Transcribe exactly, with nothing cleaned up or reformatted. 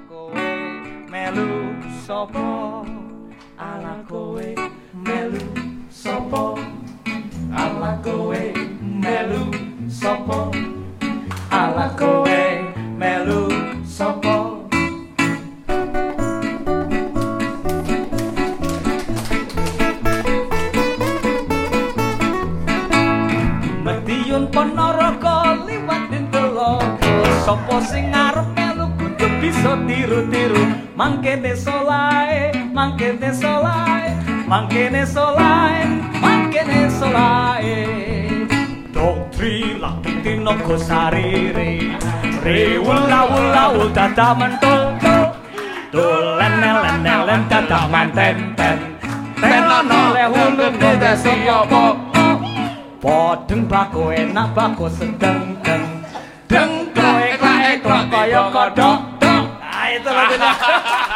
kowe melu sapa ala kowe melu sapa ala kowe melu sapa ala kowe melu sapa Mediyun Ponorogo liwat Telaga sapa sing arep melu kudu bisa tiru-tiru mangkene solae mangkene solae mangkene solae mangkene solae doktri laki tinaga sarire rewul-wul dada mentul dolen nelen nelen dada manten ten ten ana le hulung desa apa podeng bako enak bako sedeng deng deng kowe kae kaya kodok dok ah itu lagunya